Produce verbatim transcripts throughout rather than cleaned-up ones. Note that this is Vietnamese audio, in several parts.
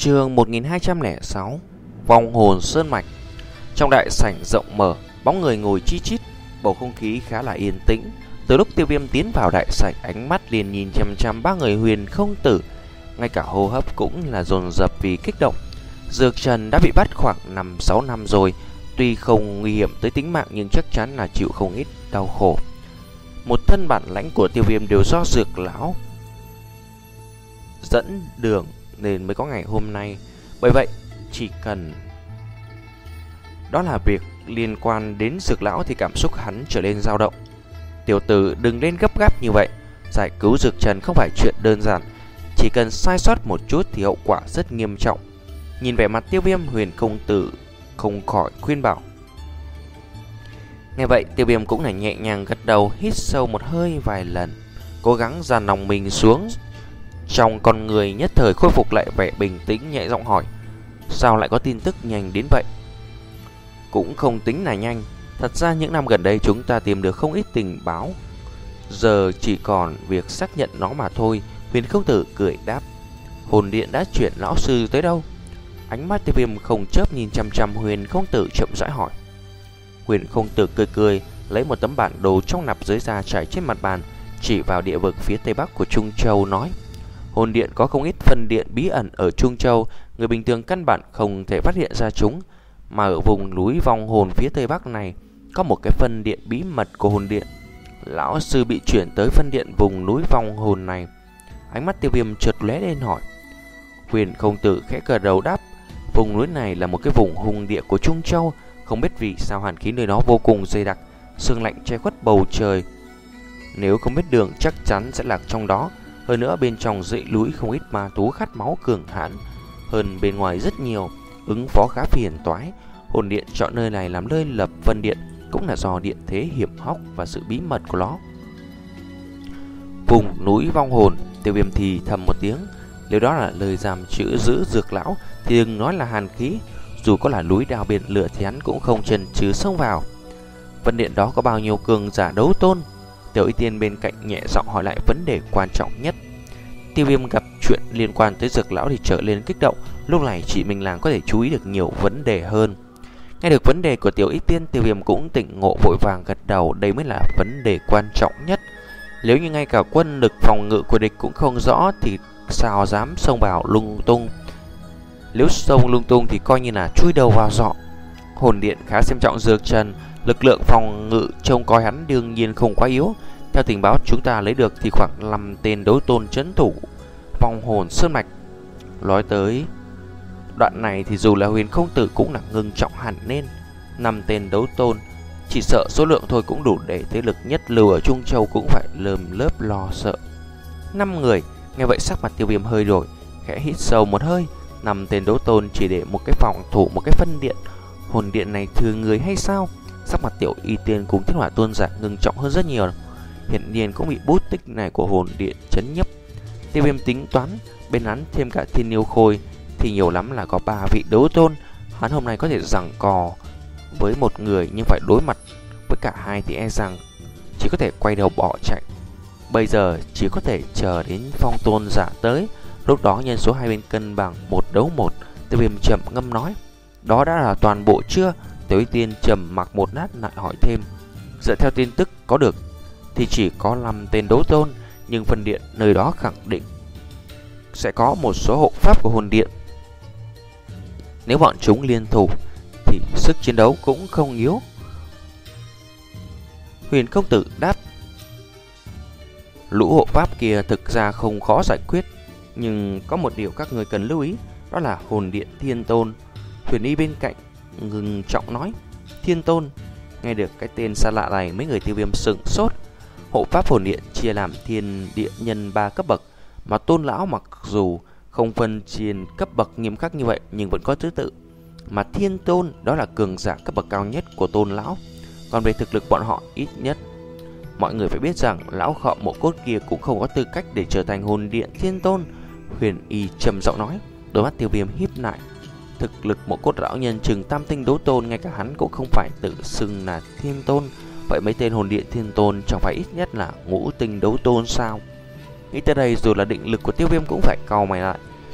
Chương một nghìn hai trăm lẻ sáu Vong hồn sơn mạch. Trong đại sảnh rộng mở, bóng người ngồi chi chít, bầu không khí khá là yên tĩnh. Từ lúc Tiêu Viêm tiến vào đại sảnh, ánh mắt liền nhìn chăm chăm ba người Huyền Không Tử, ngay cả hô hấp cũng là dồn dập vì kích động. Dược Trần đã bị bắt khoảng năm sáu năm rồi, tuy không nguy hiểm tới tính mạng nhưng chắc chắn là chịu không ít đau khổ. Một thân bản lãnh của Tiêu Viêm đều do Dược lão dẫn đường nên mới có ngày hôm nay. Bởi vậy, chỉ cần đó là việc liên quan đến Dược lão thì cảm xúc hắn trở nên dao động. Tiểu tử đừng lên gấp gáp như vậy, giải cứu Dược Trần không phải chuyện đơn giản, chỉ cần sai sót một chút thì hậu quả rất nghiêm trọng. Nhìn vẻ mặt Tiêu Viêm, Huyền Không Tử không khỏi khuyên bảo. Nghe vậy, Tiêu Viêm cũng là nhẹ nhàng gật đầu, hít sâu một hơi vài lần, cố gắng dàn lòng mình xuống. Trong con người nhất thời khôi phục lại vẻ bình tĩnh, nhẹ giọng hỏi: sao lại có tin tức nhanh đến vậy? Cũng không tính là nhanh, thật ra những năm gần đây chúng ta tìm được không ít tình báo, giờ chỉ còn việc xác nhận nó mà thôi. Huyền Không Tử cười đáp. Hồn điện đã chuyển lão sư tới đâu? Ánh mắt Tiêu Viêm không chớp nhìn chăm chăm Huyền Không Tử, chậm rãi hỏi. Huyền Không Tử cười cười, lấy một tấm bản đồ trong nạp giới ra trải trên mặt bàn, chỉ vào địa vực phía tây bắc của Trung Châu nói: hồn điện có không ít phân điện bí ẩn ở Trung Châu, người bình thường căn bản không thể phát hiện ra chúng. Mà ở vùng núi vong hồn phía tây bắc này có một cái phân điện bí mật của hồn điện. Lão sư bị chuyển tới phân điện vùng núi vong hồn này. Ánh mắt Tiêu Viêm chợt lóe lên hỏi. Huyền Không Tử khẽ gật đầu đáp. Vùng núi này là một cái vùng hung địa của Trung Châu, không biết vì sao hàn khí nơi đó vô cùng dày đặc, sương lạnh che khuất bầu trời. Nếu không biết đường chắc chắn sẽ lạc trong đó. Hơn nữa bên trong dãy núi không ít ma thú khát máu cường hãn hơn bên ngoài rất nhiều, ứng phó khá phiền toái. Hồn điện chọn nơi này làm nơi lập phân điện cũng là do điện thế hiểm hóc và sự bí mật của nó. Vùng núi vong hồn, Tiêu Viêm thì thầm một tiếng. Nếu đó là lời giam chữ giữ Dược lão thì đừng nói là hàn khí, dù có là núi đào biển lửa thì hắn cũng không chần chừ xông vào. Phân điện đó có bao nhiêu cường giả đấu tôn? Tiểu Y Tiên bên cạnh nhẹ giọng hỏi lại vấn đề quan trọng nhất. Tiêu Viêm gặp chuyện liên quan tới Dược lão thì trở lên kích động. Lúc này chỉ mình làng có thể chú ý được nhiều vấn đề hơn. Nghe được vấn đề của Tiểu Y Tiên, Tiêu Viêm cũng tỉnh ngộ, vội vàng gật đầu. Đây mới là vấn đề quan trọng nhất. Nếu như ngay cả quân lực phòng ngự của địch cũng không rõ thì sao dám xông vào lung tung. Nếu xông lung tung thì coi như là chui đầu vào giọ. Hồn điện khá xem trọng Dược Trần, lực lượng phòng ngự trông coi hắn đương nhiên không quá yếu. Theo tình báo chúng ta lấy được thì khoảng năm tên đấu tôn trấn thủ vong hồn sơn mạch. Nói tới đoạn này thì dù là Huyền Không Tử cũng là ngưng trọng hẳn lên. Năm tên đấu tôn, chỉ sợ số lượng thôi cũng đủ để thế lực nhất lưu ở Trung Châu cũng phải lơm lớp lo sợ. Năm người, nghe vậy sắc mặt Tiêu Viêm hơi đổi, khẽ hít sâu một hơi. Năm tên đấu tôn chỉ để một cái phòng thủ một cái phân điện, hồn điện này thừa người hay sao? Sắc mặt Tiểu Y Tiên cùng Thiên Hỏa Tôn giả ngưng trọng hơn rất nhiều. Hiện nhiên cũng bị bút tích này của hồn điện chấn nhấp. Tiêu Viêm tính toán bên hắn thêm cả Thiên Yêu Khôi thì nhiều lắm là có ba vị đấu tôn. Hắn hôm nay có thể giằng cò với một người, nhưng phải đối mặt với cả hai thì e rằng chỉ có thể quay đầu bỏ chạy. Bây giờ chỉ có thể chờ đến Phong Tôn giả tới, lúc đó nhân số hai bên cân bằng một đấu một. Tiêu Viêm chậm ngâm nói. Đó đã là toàn bộ chưa? Tiểu Y Tiên trầm mặc một lát lại hỏi thêm. Dựa theo tin tức có được thì chỉ có năm tên đấu tôn, nhưng phân điện nơi đó khẳng định sẽ có một số hộ pháp của hồn điện. Nếu bọn chúng liên thủ thì sức chiến đấu cũng không yếu. Huyền Không Tử đáp. Lũ hộ pháp kia thực ra không khó giải quyết, nhưng có một điều các người cần lưu ý, đó là hồn điện Thiên Tôn. Huyền Y bên cạnh ngừng trọng nói. Thiên Tôn? Nghe được cái tên xa lạ này, mấy người Tiêu Viêm sững sốt. Hộ pháp hồn điện chia làm thiên địa nhân ba cấp bậc, mà Tôn lão mặc dù không phân chia cấp bậc nghiêm khắc như vậy nhưng vẫn có thứ tự. Mà Thiên Tôn đó là cường giả cấp bậc cao nhất của Tôn lão. Còn về thực lực bọn họ, ít nhất mọi người phải biết rằng lão khọ mộ cốt kia cũng không có tư cách để trở thành hồn điện Thiên Tôn. Huyền Y trầm giọng nói. Đôi mắt Tiêu Viêm híp lại. Thực lực mộ cốt lão nhân chừng tam tinh đấu tôn, ngay cả hắn cũng không phải tự xưng là Thiên Tôn. Vậy mấy tên hồn điện Thiên Tôn chẳng phải ít nhất là ngũ tinh đấu tôn sao? Nghĩ tới đây, dù là định lực của Tiêu Viêm cũng phải cau mày lại.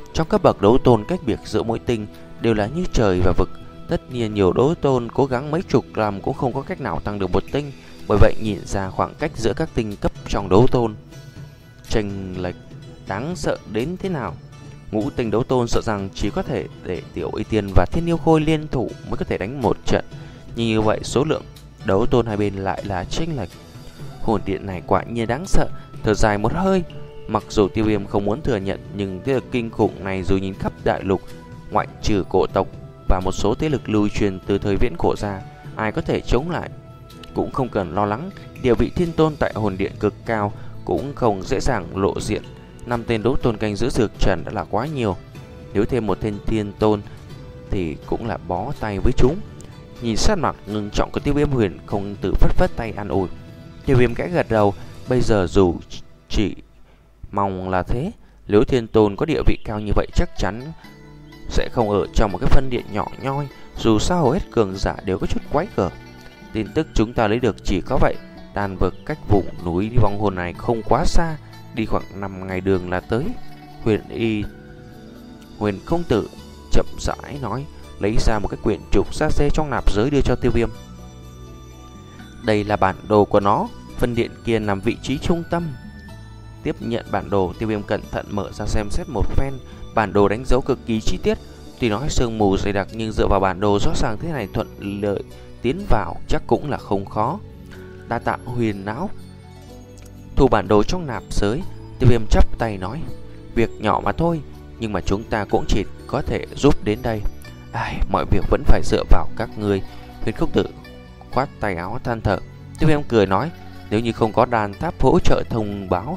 Trong cấp bậc đấu tôn, cách biệt giữa mỗi tinh đều là như trời và vực. Tất nhiên nhiều đấu tôn cố gắng mấy chục năm cũng không có cách nào tăng được một tinh. Bởi vậy nhìn ra khoảng cách giữa các tinh cấp trong đấu tôn chênh lệch đáng sợ đến thế nào. Ngũ tinh đấu tôn sợ rằng chỉ có thể để Tiểu Y Tiên và Thiên Yêu Khôi liên thủ mới có thể đánh một trận. Như vậy số lượng đấu tôn hai bên lại là chênh lệch. Hồn điện này quả nhiên đáng sợ. Thở dài một hơi, mặc dù Tiêu Viêm không muốn thừa nhận, nhưng thế lực kinh khủng này dù nhìn khắp đại lục, ngoại trừ cổ tộc và một số thế lực lưu truyền từ thời viễn cổ ra, ai có thể chống lại. Cũng không cần lo lắng, địa vị thiên tôn tại hồn điện cực cao, cũng không dễ dàng lộ diện. Năm tên đấu tôn canh giữ dược trần đã là quá nhiều, nếu thêm một tên thiên tôn thì cũng là bó tay với chúng. Nhìn sát mặt ngưng trọng của Tiêu Viêm, Huyền không tự phất phất tay an ủi. Tiêu Viêm kẽ gật đầu, bây giờ dù chỉ mong là thế, nếu thiên tôn có địa vị cao như vậy chắc chắn sẽ không ở trong một cái phân điện nhỏ nhoi. Dù sao hầu hết cường giả đều có chút quái gở. Tin tức chúng ta lấy được chỉ có vậy. Đan vực cách vùng núi vong hồn này không quá xa, đi khoảng năm ngày đường là tới. Huyền y Huyền công tử chậm rãi nói, lấy ra một cái quyển trục xa xê trong nạp giới đưa cho Tiêu Viêm. Đây là bản đồ của nó, phân điện kia nằm vị trí trung tâm. Tiếp nhận bản đồ, Tiêu Viêm cẩn thận mở ra xem xét một phen. Bản đồ đánh dấu cực kỳ chi tiết, tuy nói sương mù dày đặc nhưng dựa vào bản đồ rõ ràng thế này thuận lợi tiến vào chắc cũng là không khó. Đa tạ Huyền não. Thu bản đồ trong nạp giới, Tiêu Viêm chắp tay nói, việc nhỏ mà thôi, nhưng mà chúng ta cũng chỉ có thể giúp đến đây. Ai, mọi việc vẫn phải dựa vào các ngươi. Huyền không tử khoát tay áo than thở. Tiêu Viêm cười nói, nếu như không có đàn tháp hỗ trợ thông báo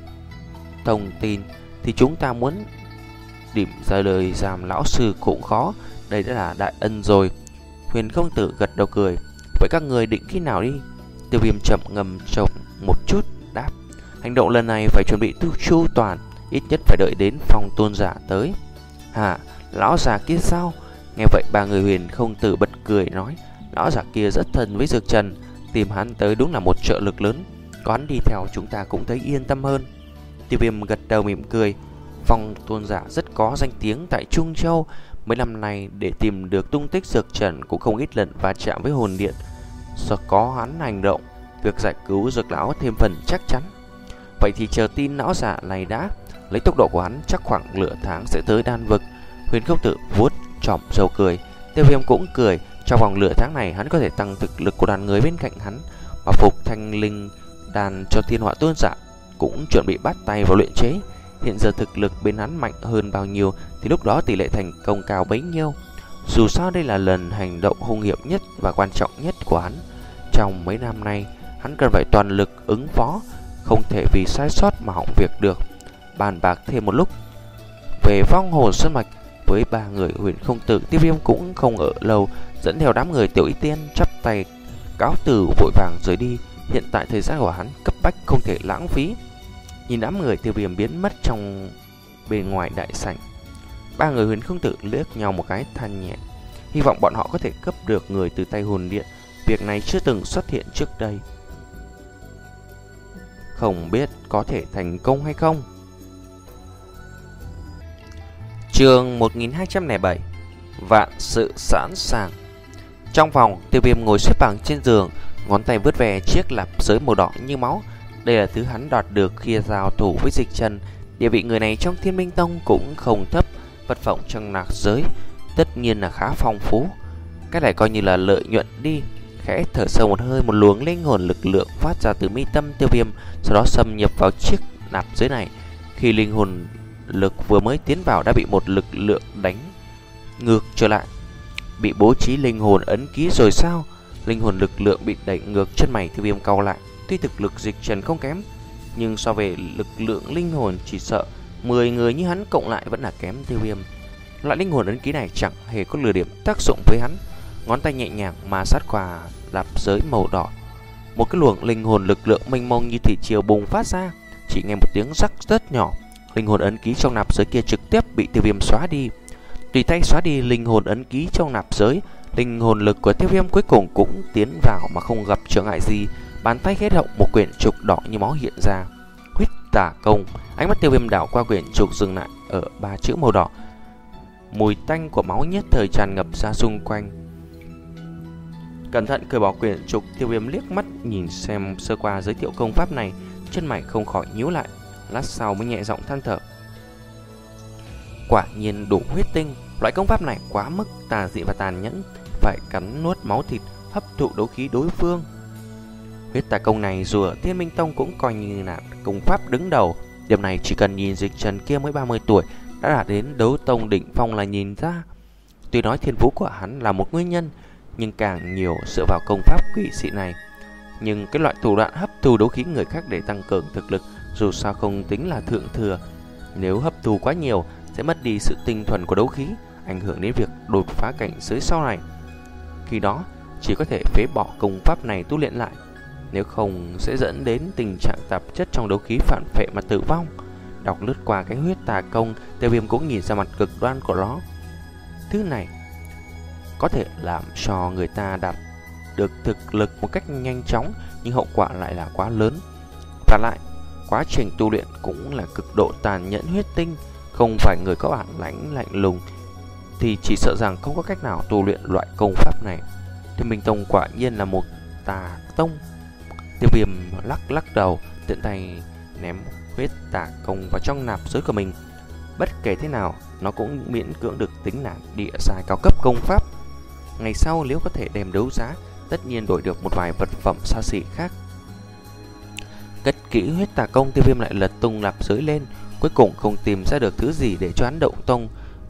thông tin thì chúng ta muốn điểm ra lời giam lão sư cũng khó. Đây đã là đại ân rồi. Huyền không tử gật đầu cười, vậy các người định khi nào đi? Tiêu Viêm chậm ngầm chồng một chút đáp, hành động lần này phải chuẩn bị tu chu toàn, ít nhất phải đợi đến Phong tôn giả tới. Hả, lão già kia sao? Nghe vậy ba người Huyền không tử bật cười nói, lão già kia rất thân với Dược Trần, tìm hắn tới đúng là một trợ lực lớn, có hắn đi theo chúng ta cũng thấy yên tâm hơn. Tiêu Viêm gật đầu mỉm cười. Phong tôn giả rất có danh tiếng tại Trung Châu, mấy năm nay để tìm được tung tích Dược Trần cũng không ít lần va chạm với hồn điện. Do có hắn hành động, việc giải cứu Dược lão thêm phần chắc chắn. Vậy thì chờ tin lão giả này đã. Lấy tốc độ của hắn chắc khoảng nửa tháng sẽ tới đan vực. Huyền không tử vuốt chòm râu cười. Tiêu Viêm cũng cười. Trong vòng nửa tháng này hắn có thể tăng thực lực của đoàn người bên cạnh hắn, mà phục thanh linh đàn cho thiên họa tôn giả cũng chuẩn bị bắt tay vào luyện chế. Hiện giờ thực lực bên hắn mạnh hơn bao nhiêu thì lúc đó tỷ lệ thành công cao bấy nhiêu. Dù sao đây là lần hành động hung hiểm nhất và quan trọng nhất của hắn. Trong mấy năm nay hắn cần phải toàn lực ứng phó, không thể vì sai sót mà hỏng việc được. Bàn bạc thêm một lúc về vong hồn sơn mạch với ba người Huyền không tử, Tiêu Viêm cũng không ở lâu, dẫn theo đám người Tiểu Y Tiên chắp tay cáo từ vội vàng rời đi. Hiện tại thời gian của hắn cấp bách không thể lãng phí. Nhìn đám người Tiêu Viêm biến mất trong bên ngoài đại sảnh, ba người Huyền không tử liếc nhau một cái than nhẹ, hy vọng bọn họ có thể cấp được người từ tay hồn điện. Việc này chưa từng xuất hiện trước đây, không biết có thể thành công hay không. Chương một nghìn hai trăm lẻ bảy, vạn sự sẵn sàng. Trong phòng, Tiêu Viêm ngồi xếp bằng trên giường, ngón tay vướt về chiếc lạp giới màu đỏ như máu. Đây là thứ hắn đoạt được khi giao thủ với Dịch Trần. Địa vị người này trong Thiên Minh Tông cũng không thấp, vật phẩm trong nạp giới tất nhiên là khá phong phú. Cái này coi như là lợi nhuận đi. Khẽ thở sâu một hơi, một luồng linh hồn lực lượng phát ra từ mi tâm Tiêu Viêm, sau đó xâm nhập vào chiếc nạp giới này. Khi linh hồn lực vừa mới tiến vào đã bị một lực lượng đánh ngược trở lại. Bị bố trí linh hồn ấn ký rồi sao? Linh hồn lực lượng bị đẩy ngược, chân mày Tiêu Viêm cau lại. Tuy thực lực Dịch Trần không kém, nhưng so về lực lượng linh hồn chỉ sợ mười người như hắn cộng lại vẫn là kém Tiêu Viêm. Loại linh hồn ấn ký này chẳng hề có lừa điểm tác dụng với hắn. Ngón tay nhẹ nhàng mà sát qua lạp giới màu đỏ, một cái luồng linh hồn lực lượng mênh mông như thủy triều bùng phát ra. Chỉ nghe một tiếng rắc rất nhỏ, linh hồn ấn ký trong nạp giới kia trực tiếp bị Tiêu Viêm xóa đi. Tùy tay xóa đi linh hồn ấn ký trong nạp giới, linh hồn lực của Tiêu Viêm cuối cùng cũng tiến vào mà không gặp trở ngại gì. Bàn tay khẽ động, một quyển trục đỏ như máu hiện ra. Huyết tà công. Ánh mắt Tiêu Viêm đảo qua quyển trục dừng lại ở ba chữ màu đỏ. Mùi tanh của máu nhất thời tràn ngập ra xung quanh. Cẩn thận cởi bỏ quyển trục, Tiêu Viêm liếc mắt nhìn xem sơ qua giới thiệu công pháp này, chân mày không khỏi nhíu lại. Lát sau mới nhẹ giọng than thở. Quả nhiên đủ huyết tinh. Loại công pháp này quá mức tà dị và tàn nhẫn, phải cắn nuốt máu thịt, hấp thụ đấu khí đối phương. Huyết tà công này dù ở Thiên Minh Tông cũng coi như là công pháp đứng đầu. Điểm này chỉ cần nhìn Dịch Trần kia mới ba mươi tuổi đã đạt đến đấu tông đỉnh phong là nhìn ra. Tuy nói thiên phú của hắn là một nguyên nhân, nhưng càng nhiều dựa vào công pháp quỷ dị này. Nhưng cái loại thủ đoạn hấp thu đấu khí người khác để tăng cường thực lực dù sao không tính là thượng thừa. Nếu hấp thu quá nhiều sẽ mất đi sự tinh thuần của đấu khí, ảnh hưởng đến việc đột phá cảnh giới sau này. Khi đó chỉ có thể phế bỏ công pháp này tu luyện lại, nếu không sẽ dẫn đến tình trạng tạp chất trong đấu khí phản phệ mà tử vong. Đọc lướt qua cái huyết tà công, Tiêu Viêm cũng nhìn ra mặt cực đoan của nó. Thứ này có thể làm cho người ta đạt được thực lực một cách nhanh chóng, nhưng hậu quả lại là quá lớn. Và lại, quá trình tu luyện cũng là cực độ tàn nhẫn huyết tinh. Không phải người có bản lãnh lạnh lùng thì chỉ sợ rằng không có cách nào tu luyện loại công pháp này. Thiên Minh Tông quả nhiên là một tà tông. Tiêu Viêm lắc lắc đầu, tiện tay ném huyết tà công vào trong nạp giới của mình. Bất kể thế nào, nó cũng miễn cưỡng được tính là địa giai cao cấp công pháp. Ngày sau nếu có thể đem đấu giá, tất nhiên đổi được một vài vật phẩm xa xỉ khác. Cất kỹ huyết tà công, Tiêu Viêm lại lật tung nạp giới lên, cuối cùng không tìm ra được thứ gì để cho hắn động tông.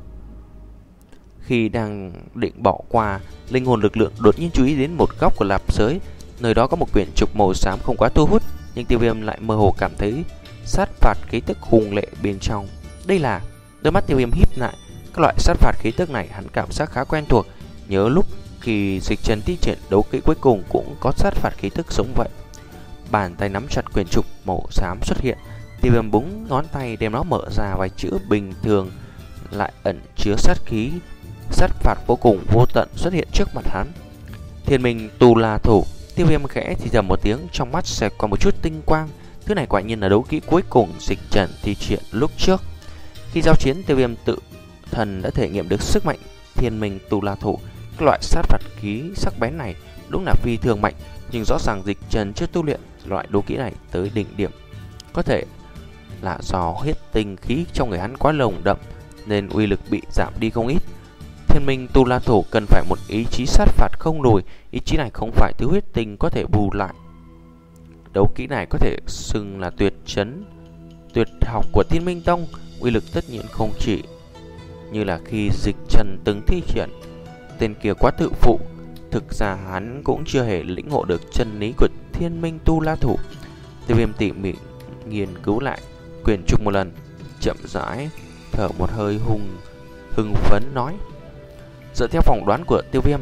Khi đang định bỏ qua, linh hồn lực lượng đột nhiên chú ý đến một góc của nạp giới. Nơi đó có một quyển trục màu xám không quá thu hút, nhưng Tiêu Viêm lại mơ hồ cảm thấy sát phạt khí tức hùng lệ bên trong. Đây là... Đôi mắt Tiêu Viêm híp lại, các loại sát phạt khí tức này hắn cảm giác khá quen thuộc. Nhớ lúc khi Dịch Trần thi triển đấu kỹ cuối cùng cũng có sát phạt khí tức giống vậy. Bàn tay nắm chặt quyển trục màu xám xuất hiện, Tiêu Viêm búng ngón tay đem nó mở ra, vài chữ bình thường lại ẩn chứa sát khí, sát phạt vô cùng vô tận xuất hiện trước mặt hắn. Thiên Minh Tu La Thủ. Tiêu Viêm khẽ thì thầm một tiếng, trong mắt xẹt qua một chút tinh quang. Thứ này quả nhiên là đấu kỹ cuối cùng Dịch Trần thi triển lúc trước. Khi giao chiến, Tiêu Viêm tự thần đã thể nghiệm được sức mạnh Thiên Minh Tu La Thủ. Các loại sát phạt khí sắc bén này đúng là phi thường mạnh, nhưng rõ ràng Dịch Trần chưa tu luyện loại đấu kỹ này tới đỉnh điểm. Có thể là do huyết tinh khí trong người hắn quá nồng đậm nên uy lực bị giảm đi không ít. Thiên Minh Tu La Thủ cần phải một ý chí sát phạt không lùi, ý chí này không phải thứ huyết tinh có thể bù lại. Đấu kỹ này có thể xưng là tuyệt trấn, tuyệt học của Thiên Minh Tông, uy lực tất nhiên không chỉ như là khi Dịch Trần từng thi triển. Tên kia quá tự phụ, thực ra hắn cũng chưa hề lĩnh ngộ được chân lý của Thiên Minh Tu La Thủ. Tiêu Viêm tỉ mỉ nghiên cứu lại quyển trục một lần, chậm rãi thở một hơi hùng hưng phấn nói: dựa theo phỏng đoán của Tiêu Viêm,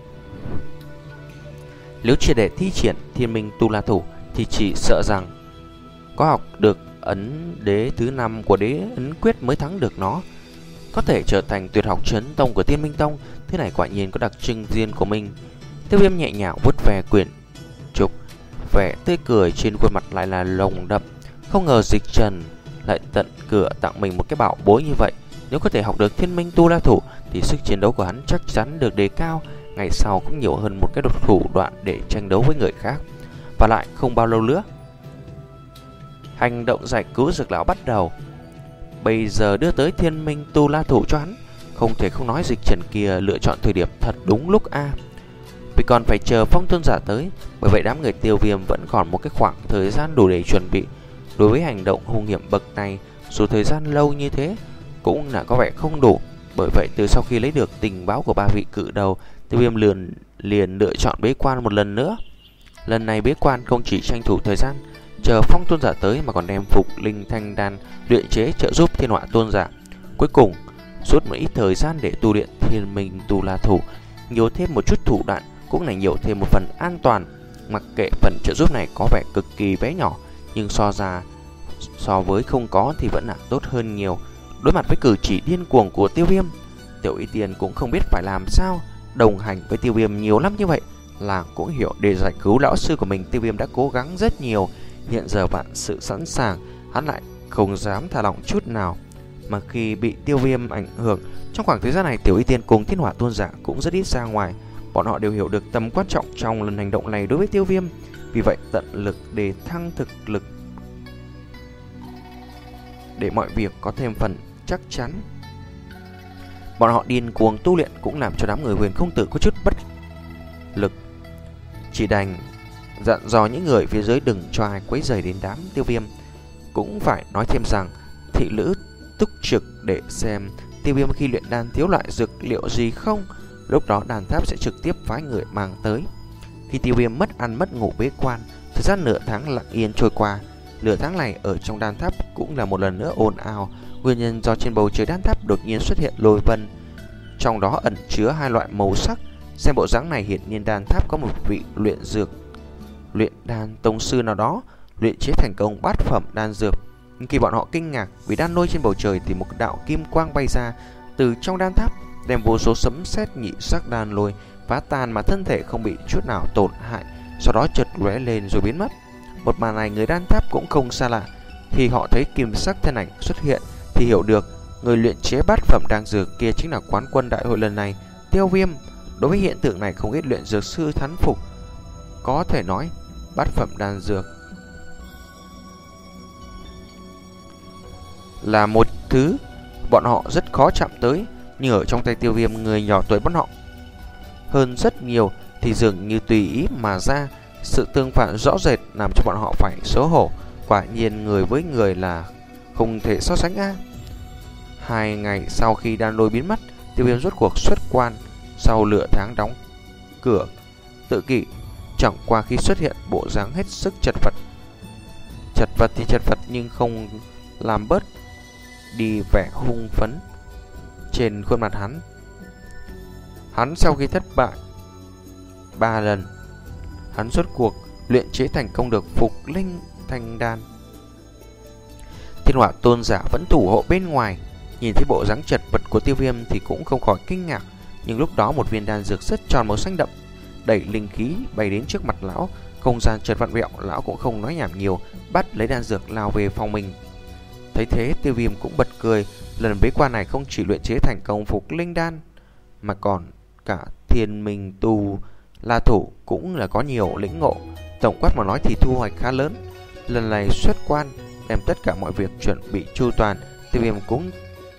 nếu chỉ để thi triển Thiên Minh Tu La Thủ thì chỉ sợ rằng có học được ấn đế thứ năm của đế ấn quyết mới thắng được nó, có thể trở thành tuyệt học trấn tông của Thiên Minh Tông. Thế này quả nhiên có đặc trưng riêng của mình. Tiêu Viêm nhẹ nhàng vuốt về quyển trục, vẻ tươi cười trên khuôn mặt lại là lồng đậm. Không ngờ Dịch Trần lại tận cửa tặng mình một cái bảo bối như vậy. Nếu có thể học được Thiên Minh Tu La Thủ thì sức chiến đấu của hắn chắc chắn được đề cao, ngày sau cũng nhiều hơn một cái đột thủ đoạn để tranh đấu với người khác. Và lại không bao lâu nữa, hành động giải cứu Dược lão bắt đầu. Bây giờ đưa tới Thiên Minh Tu La Thủ cho hắn, không thể không nói Dịch Trần kia lựa chọn thời điểm thật đúng lúc a. À. Vì còn phải chờ Phong Tôn giả tới, bởi vậy đám người Tiêu Viêm vẫn còn một cái khoảng thời gian đủ để chuẩn bị. Đối với hành động hung hiểm bậc này, dù thời gian lâu như thế cũng là có vẻ không đủ. Bởi vậy từ sau khi lấy được tình báo của ba vị cự đầu, Tiêu Viêm liền liền lựa chọn bế quan một lần nữa. Lần này bế quan không chỉ tranh thủ thời gian chờ Phong Tôn giả tới, mà còn đem phục linh thanh đan luyện chế trợ giúp Thiên Họa Tôn giả. Cuối cùng suốt một ít thời gian để tu luyện Thiên Minh Tu La Thủ, nhiều thêm một chút thủ đoạn cũng là nhiều thêm một phần an toàn. Mặc kệ phần trợ giúp này có vẻ cực kỳ bé nhỏ, nhưng so ra so với không có thì vẫn là tốt hơn nhiều. Đối mặt với cử chỉ điên cuồng của Tiêu Viêm, Tiểu Y Tiên cũng không biết phải làm sao. Đồng hành với Tiêu Viêm nhiều lắm như vậy, làng cũng hiểu để giải cứu lão sư của mình, Tiêu Viêm đã cố gắng rất nhiều. Hiện giờ vạn sự sẵn sàng, hắn lại không dám thả lỏng chút nào. Mà khi bị Tiêu Viêm ảnh hưởng, trong khoảng thời gian này Tiểu Y Tiên cùng Thiên Hỏa Tôn giả cũng rất ít ra ngoài. Bọn họ đều hiểu được tầm quan trọng trong lần hành động này đối với Tiêu Viêm, vì vậy tận lực để thăng thực lực, để mọi việc có thêm phần chắc chắn. Bọn họ điên cuồng tu luyện cũng làm cho đám người Huyền Không Tử có chút bất lực, chỉ đành dặn dò những người phía dưới đừng cho ai quấy rầy đến đám Tiêu Viêm. Cũng phải nói thêm rằng thị nữ túc trực để xem Tiêu Viêm khi luyện đan thiếu loại dược liệu gì không, lúc đó đan tháp sẽ trực tiếp phái người mang tới. Khi Tiêu Viêm mất ăn mất ngủ bế quan, thời gian nửa tháng lặng yên trôi qua. Nửa tháng này ở trong đan tháp cũng là một lần nữa ồn ào, nguyên nhân do trên bầu trời đan tháp đột nhiên xuất hiện lôi vân, trong đó ẩn chứa hai loại màu sắc. Xem bộ dáng này hiển nhiên đan tháp có một vị luyện dược luyện đan tông sư nào đó luyện chế thành công bát phẩm đan dược. Nhưng khi bọn họ kinh ngạc vì đan lôi trên bầu trời thì một đạo kim quang bay ra từ trong đan tháp, đem vô số sấm sét nhị sắc đan lôi phá tan mà thân thể không bị chút nào tổn hại, sau đó chợt lóe lên rồi biến mất. Một màn này người đan tháp cũng không xa lạ. Khi họ thấy kim sắc thân ảnh xuất hiện thì hiểu được người luyện chế bát phẩm đan dược kia chính là quán quân đại hội lần này, Tiêu Viêm. Đối với hiện tượng này không ít luyện dược sư thán phục. Có thể nói bát phẩm đan dược là một thứ bọn họ rất khó chạm tới, nhưng ở trong tay Tiêu Viêm, người nhỏ tuổi bọn họ hơn rất nhiều thì dường như tùy ý mà ra. Sự tương phản rõ rệt làm cho bọn họ phải xấu hổ. Quả nhiên người với người là không thể so sánh a. Hai ngày sau khi đan lôi biến mất, Tiêu Viêm rốt cuộc xuất quan. Sau nửa tháng đóng cửa tự kỷ, chẳng qua khi xuất hiện bộ dáng hết sức chật vật. Chật vật thì chật vật nhưng không làm bớt đi vẻ hung phấn trên khuôn mặt hắn. Hắn sau khi thất bại ba lần, hắn rốt cuộc luyện chế thành công được Phục Linh Thanh Đan. Thiên Hỏa Tôn giả vẫn thủ hộ bên ngoài, nhìn thấy bộ dáng chật vật của Tiêu Viêm thì cũng không khỏi kinh ngạc. Nhưng lúc đó một viên đan dược rất tròn màu xanh đậm đẩy linh khí bay đến trước mặt lão, không gian chợt vặn vẹo, lão cũng không nói nhảm nhiều, bắt lấy đan dược lao về phòng mình. Thấy thế, Tiêu Viêm cũng bật cười. Lần bế quan này không chỉ luyện chế thành công Phục Linh Đan, mà còn cả Thiên Minh Tu La Thủ cũng là có nhiều lĩnh ngộ. Tổng quát mà nói thì thu hoạch khá lớn. Lần này xuất quan, đem tất cả mọi việc chuẩn bị chu toàn, Tiêu Viêm cũng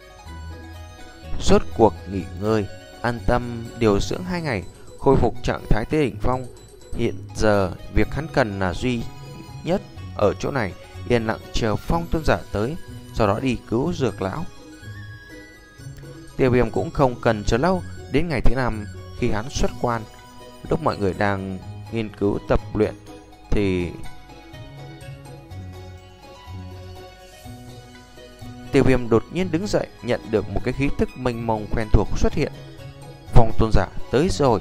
rốt cuộc nghỉ ngơi, an tâm điều dưỡng hai ngày, khôi phục trạng thái tới đỉnh phong. Hiện giờ việc hắn cần là duy nhất ở chỗ này, yên lặng chờ Phong Tôn giả tới, sau đó đi cứu dược lão. Tiêu Viêm cũng không cần chờ lâu. Đến ngày thứ năm khi hắn xuất quan, lúc mọi người đang nghiên cứu tập luyện thì Tiêu Viêm đột nhiên đứng dậy, nhận được một cái khí tức mênh mông quen thuộc xuất hiện. Phong Tôn giả tới rồi.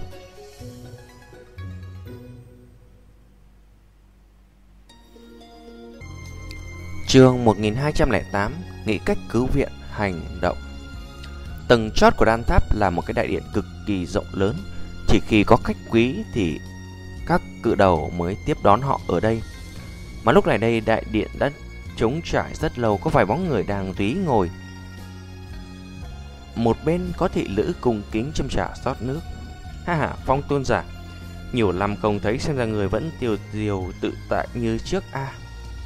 Chương một nghìn hai trăm lẻ tám, nghĩ cách cứu viện hành động. Tầng chót của đan tháp là một cái đại điện cực kỳ rộng lớn. Chỉ khi có khách quý thì các cự đầu mới tiếp đón họ ở đây. Mà lúc này đây đại điện đã trống trải rất lâu, có vài bóng người đang tùy ngồi. Một bên có thị nữ cung kính châm trà rót nước. Ha ha, Phong Tôn giả, nhiều năm không thấy, xem ra người vẫn tiêu diêu tự tại như trước a. À.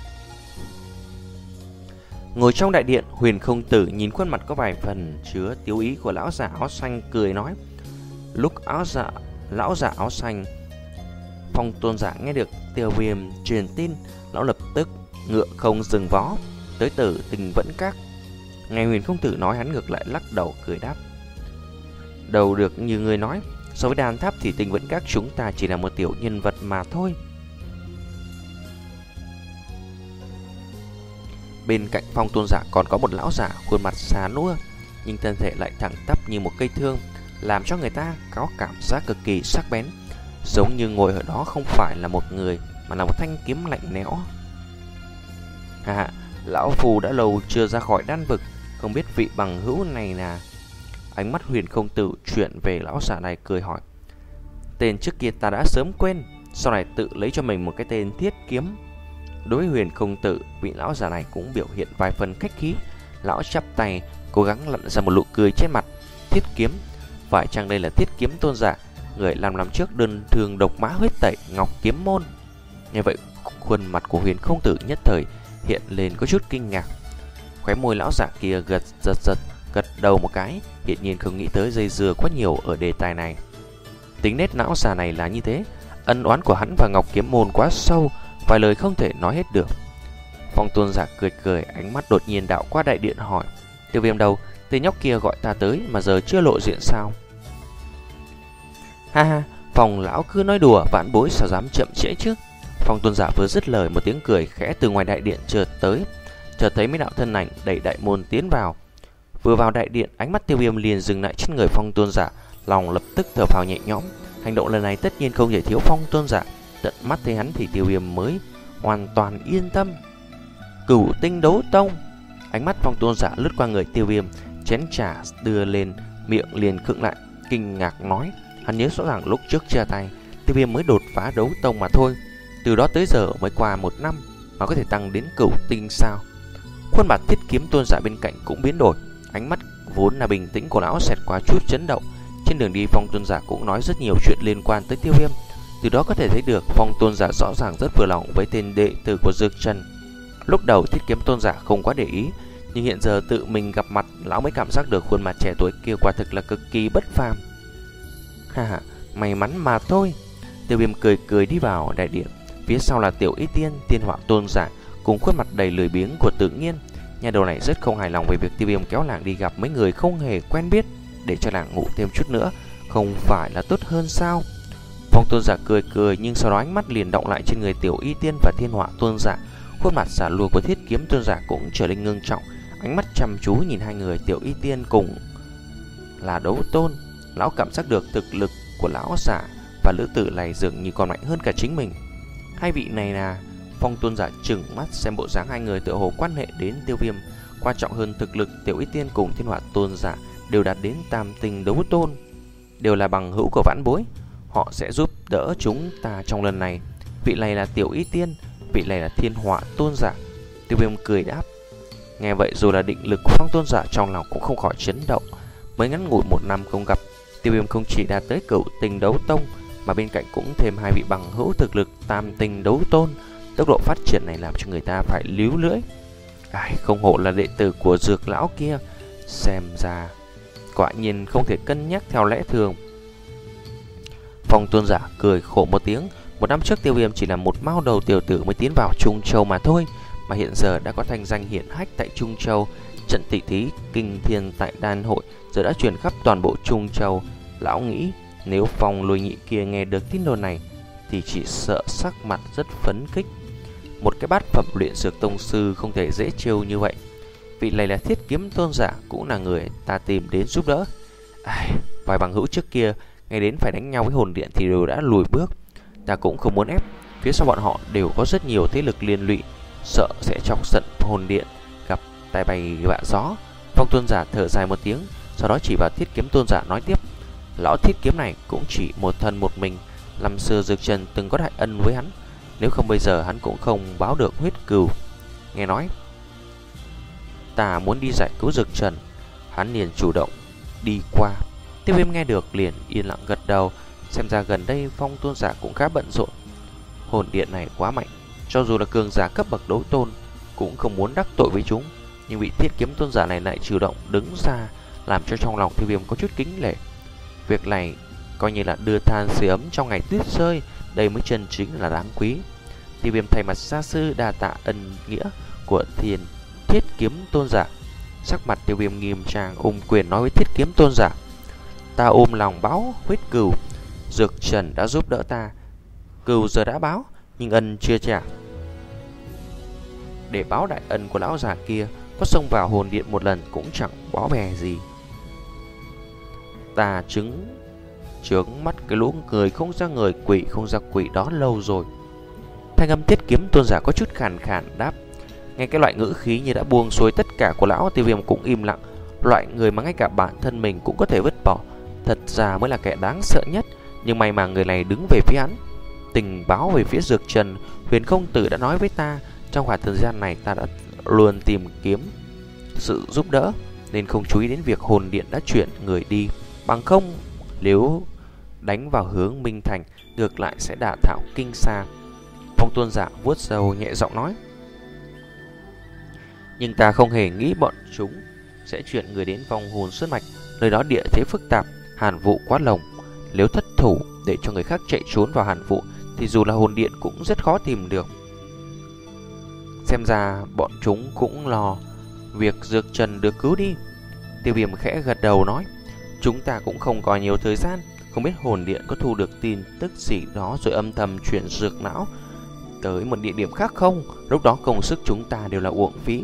Ngồi trong đại điện, Huyền Không Tử nhìn khuôn mặt có vài phần chứa tiếu ý của lão giả áo xanh, cười nói. Lúc áo giả lão giả áo xanh Phong Tôn giả nghe được Tiêu Viêm truyền tin, lão lập tức ngựa không dừng vó tới Tử Tình Vẫn Các. Nghe Huyền Không Tử nói, hắn ngược lại lắc đầu cười đáp. Đầu được như người nói, so với đan tháp thì Tình Vẫn Các chúng ta chỉ là một tiểu nhân vật mà thôi. Bên cạnh Phong Tôn giả còn có một lão giả khuôn mặt xà nua, nhưng thân thể lại thẳng tắp như một cây thương, làm cho người ta có cảm giác cực kỳ sắc bén, giống như ngồi ở đó không phải là một người mà là một thanh kiếm lạnh lẽo. À, lão phù đã lâu chưa ra khỏi đan vực, không biết vị bằng hữu này là. Ánh mắt Huyền Không Tử chuyển về lão giả này, cười hỏi. Tên trước kia ta đã sớm quên, sau này tự lấy cho mình một cái tên Thiết Kiếm. Đối với Huyền công tử, vị lão già này cũng biểu hiện vài phần khách khí. Lão chắp tay, cố gắng lặn ra một nụ cười trên mặt. Thiết kiếm, phải chăng đây là thiết kiếm tôn giả, người làm năm trước đơn thương độc mã huyết tẩy Ngọc Kiếm Môn? Như vậy, khuôn mặt của Huyền công tử nhất thời hiện lên có chút kinh ngạc. Khóe môi lão giả kia gật giật giật, gật đầu một cái, hiển nhiên không nghĩ tới dây dưa quá nhiều ở đề tài này. Tính nết lão già này là như thế, ân oán của hắn và Ngọc Kiếm Môn quá sâu, vài lời không thể nói hết được. Phong tôn giả cười cười, ánh mắt đột nhiên đạo qua đại điện hỏi: Tiêu Viêm đâu? Tên nhóc kia gọi ta tới mà giờ chưa lộ diện sao? Ha ha, Phong lão cứ nói đùa, vãn bối sao dám chậm trễ chứ? Phong tôn giả vừa dứt lời, một tiếng cười khẽ từ ngoài đại điện chợt tới, chợt thấy mấy đạo thân ảnh đẩy đại môn tiến vào. Vừa vào đại điện, ánh mắt Tiêu Viêm liền dừng lại trên người Phong tôn giả, lòng lập tức thở phào nhẹ nhõm. Hành động lần này tất nhiên không thể thiếu Phong tôn giả, tận mắt thấy hắn thì Tiêu Viêm mới hoàn toàn yên tâm. Cửu Tinh Đấu Tông. Ánh mắt Phong tôn giả lướt qua người Tiêu Viêm, chén trà đưa lên miệng liền khựng lại, kinh ngạc nói: hắn nhớ rõ ràng lúc trước chia tay, Tiêu Viêm mới đột phá đấu tông mà thôi, từ đó tới giờ mới qua một năm mà có thể tăng đến cửu tinh sao? Khuôn mặt thiết kiếm tôn giả bên cạnh cũng biến đổi, ánh mắt vốn là bình tĩnh của lão xẹt qua chút chấn động. Trên đường đi, Phong tôn giả cũng nói rất nhiều chuyện liên quan tới Tiêu Viêm, từ đó có thể thấy được Phong tôn giả rõ ràng rất vừa lòng với tên đệ tử của Dược Trần. Lúc đầu thiết kiếm tôn giả không quá để ý, nhưng hiện giờ tự mình gặp mặt, lão mới cảm giác được khuôn mặt trẻ tuổi kia quả thực là cực kỳ bất phàm. Ha ha, may mắn mà thôi. Tiêu Viêm cười cười đi vào đại điện, phía sau là Tiểu Y Tiên, Tiên Họa tôn giả cùng khuôn mặt đầy lười biếng của Tự Nhiên. Nhà đầu này rất không hài lòng về việc Tiêu Viêm kéo làng đi gặp mấy người không hề quen biết, để cho làng ngủ thêm chút nữa, không phải là tốt hơn sao? Phong tôn giả cười cười, nhưng sau đó ánh mắt liền động lại trên người Tiểu Y Tiên và Thiên Họa tôn giả. Khuôn mặt giả lùa của thiết kiếm tôn giả cũng trở nên ngưng trọng, ánh mắt chăm chú nhìn hai người Tiểu Y Tiên cùng là đấu tôn. Lão cảm giác được thực lực của lão giả và lữ tử này dường như còn mạnh hơn cả chính mình. Hai vị này là... Phong tôn giả trừng mắt xem bộ dáng hai người tựa hồ quan hệ đến Tiêu Viêm. Quan trọng hơn thực lực, Tiểu Y Tiên cùng Thiên Họa tôn giả đều đạt đến tam tinh đấu tôn, đều là bằng hữu của vãn bối, họ sẽ giúp đỡ chúng ta trong lần này. Vị này là Tiểu Y Tiên, vị này là Thiên Họa tôn giả. Tiêu Viêm cười đáp. Nghe vậy dù là định lực của Phong tôn giả trong lòng cũng không khỏi chấn động. Mới ngắn ngủi một năm không gặp, Tiêu Viêm không chỉ đạt tới cửu tinh đấu tông, mà bên cạnh cũng thêm hai vị bằng hữu thực lực tam tinh đấu tôn. Tốc độ phát triển này làm cho người ta phải líu lưỡi. Ai, không hổ là đệ tử của Dược lão kia, xem ra quả nhiên không thể cân nhắc theo lẽ thường. Phong tôn giả cười khổ một tiếng. Một năm trước Tiêu Viêm chỉ là một mao đầu tiểu tử mới tiến vào Trung Châu mà thôi, mà hiện giờ đã có thanh danh hiển hách tại Trung Châu. Trận tỷ thí kinh thiên tại đan hội giờ đã truyền khắp toàn bộ Trung Châu. Lão nghĩ nếu Phong Lôi Nhị kia nghe được tin đồn này thì chỉ sợ sắc mặt rất phấn khích. Một cái bát phẩm luyện dược tông sư không thể dễ trêu như vậy. Vị này là thiết kiếm tôn giả, cũng là người ta tìm đến giúp đỡ. Ai, vài bằng hữu trước kia nghe đến phải đánh nhau với hồn điện thì đều đã lùi bước. Ta cũng không muốn ép, phía sau bọn họ đều có rất nhiều thế lực liên lụy, sợ sẽ chọc giận hồn điện, gặp tai bay vạ gió. Phong tôn giả thở dài một tiếng, sau đó chỉ vào thiết kiếm tôn giả nói tiếp. Lão thiết kiếm này cũng chỉ một thân một mình, năm xưa Dược Trần từng có đại ân với hắn, nếu không bây giờ hắn cũng không báo được huyết cừu. Nghe nói ta muốn đi giải cứu Dược Trần, hắn liền chủ động đi qua. Tiêu Viêm nghe được liền yên lặng gật đầu. Xem ra gần đây Phong tôn giả cũng khá bận rộn. Hồn điện này quá mạnh, cho dù là cường giả cấp bậc đấu tôn cũng không muốn đắc tội với chúng, nhưng vị thiết kiếm tôn giả này lại chủ động đứng ra, làm cho trong lòng Tiêu Viêm có chút kính nể. Việc này coi như là đưa than sưởi ấm trong ngày tuyết rơi, đây mới chân chính là đáng quý. Tiêu Viêm thay mặt gia sư đa tạ ân nghĩa của thiên thiết kiếm tôn giả. Sắc mặt Tiêu Viêm nghiêm trang ôm quyền nói với thiết kiếm tôn giả: ta ôm lòng báo huyết cừu, Dược Trần đã giúp đỡ ta, cừu giờ đã báo nhưng ân chưa trả. Để báo đại ân của lão già kia, có xông vào hồn điện một lần cũng chẳng bó bè gì. Ta chứng chướng mắt cái lũ người không ra người, quỷ không ra quỷ đó lâu rồi. Thanh âm thiết kiếm tôn giả có chút khàn khàn đáp. Nghe cái loại ngữ khí như đã buông xuôi tất cả của lão, Tiêu Viêm cũng im lặng. Loại người mà ngay cả bản thân mình cũng có thể vứt bỏ, thật ra mới là kẻ đáng sợ nhất. Nhưng may mà người này đứng về phía hắn. Tình báo về phía Dược Trần, Huyền công tử đã nói với ta, Trong khoảng thời gian này ta đã luôn tìm kiếm sự giúp đỡ, nên không chú ý đến việc hồn điện đã chuyển người đi. Bằng không, nếu đánh vào hướng Minh Thành, ngược lại sẽ đả thảo kinh xa. Phong Tôn giả vuốt râu nhẹ giọng nói. Nhưng ta không hề nghĩ bọn chúng sẽ chuyển người đến vòng hồn sơn mạch. Nơi đó địa thế phức tạp, hàn vụ quá lồng. Nếu thất thủ để cho người khác chạy trốn vào hàn vụ thì dù là hồn điện cũng rất khó tìm được. Xem ra bọn chúng cũng lo việc Dược Trần được cứu đi. Tiêu Viêm khẽ gật đầu nói. Chúng ta cũng không có nhiều thời gian. Không biết hồn điện có thu được tin tức gì đó rồi âm thầm chuyển dược não tới một địa điểm khác không? Lúc đó công sức chúng ta đều là uổng phí.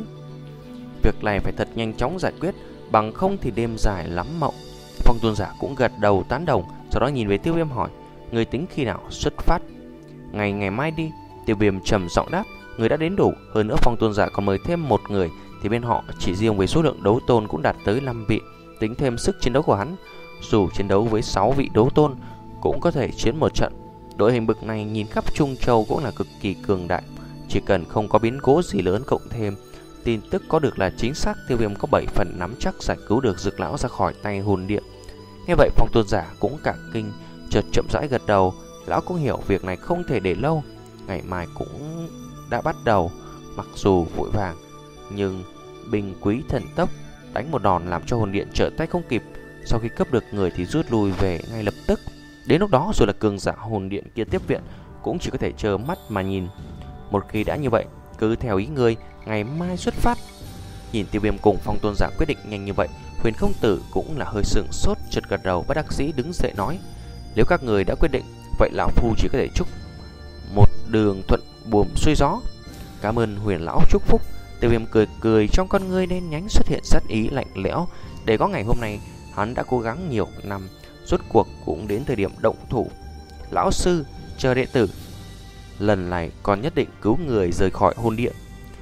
Việc này phải thật nhanh chóng giải quyết, bằng không thì đêm dài lắm mộng. Phong Tôn giả cũng gật đầu tán đồng, sau đó nhìn về Tiêu Viêm hỏi. Người tính khi nào xuất phát? Ngày ngày mai đi. Tiêu Viêm trầm giọng đáp. Người đã đến đủ. Hơn nữa Phong Tôn giả còn mời thêm một người, thì bên họ chỉ riêng với số lượng đấu tôn cũng đạt tới năm vị. Tính thêm sức chiến đấu của hắn, dù chiến đấu với sáu vị đấu tôn cũng có thể chiến một trận. Đội hình bực này nhìn khắp Trung Châu cũng là cực kỳ cường đại. Chỉ cần không có biến cố gì lớn, cộng thêm tin tức có được là chính xác, Tiêu Viêm có bảy phần nắm chắc giải cứu được Dược lão ra khỏi tay hồn điện. Nghe vậy Phong Tôn giả cũng cả kinh, chợt chậm rãi gật đầu. Lão cũng hiểu việc này không thể để lâu, ngày mai cũng đã bắt đầu. Mặc dù vội vàng, nhưng binh quý thần tốc, đánh một đòn làm cho hồn điện trở tay không kịp. Sau khi cấp được người thì rút lui về ngay lập tức. Đến lúc đó rồi là cường giả hồn điện kia tiếp viện cũng chỉ có thể chờ mắt mà nhìn. Một khi đã như vậy, cứ theo ý ngươi, ngày mai xuất phát. Nhìn Tiêu Viêm cùng Phong Tôn giả quyết định nhanh như vậy, Huyền Không Tử cũng là hơi sững sốt, chợt gật đầu bất đắc dĩ đứng dậy nói. Nếu các người đã quyết định, vậy lão phu chỉ có thể chúc một đường thuận buồm xuôi gió. Cảm ơn Huyền lão chúc phúc. Tiêu Viêm cười cười, trong con ngươi đen nhánh xuất hiện sát ý lạnh lẽo. Để có ngày hôm nay, hắn đã cố gắng nhiều năm, rốt cuộc cũng đến thời điểm động thủ. Lão sư, chờ đệ tử. Lần này còn nhất định cứu người rời khỏi hồn điện.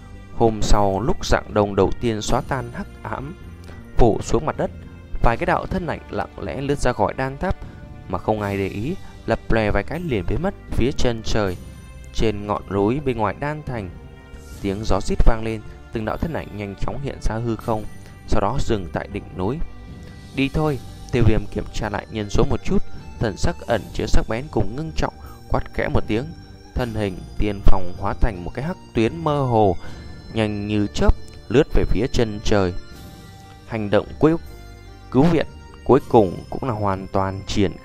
Hôm sau, lúc rạng đông đầu tiên xóa tan hắc ám phủ xuống mặt đất, vài cái đạo thân ảnh lặng lẽ lướt ra khỏi đan tháp mà không ai để ý, lập lòe vài cái liền biến mất phía chân trời. Trên ngọn núi bên ngoài đan thành, tiếng gió rít vang lên, từng đạo thân ảnh nhanh chóng hiện ra hư không, sau đó dừng tại đỉnh núi. Đi thôi. Tiêu Viêm kiểm tra lại nhân số một chút, thần sắc ẩn chứa sắc bén cùng ngưng trọng, quát khẽ một tiếng, thân hình tiên phong hóa thành một cái hắc tuyến mơ hồ, nhanh như chớp lướt về phía chân trời. Hành động cuối cứu viện cuối cùng cũng là hoàn toàn triển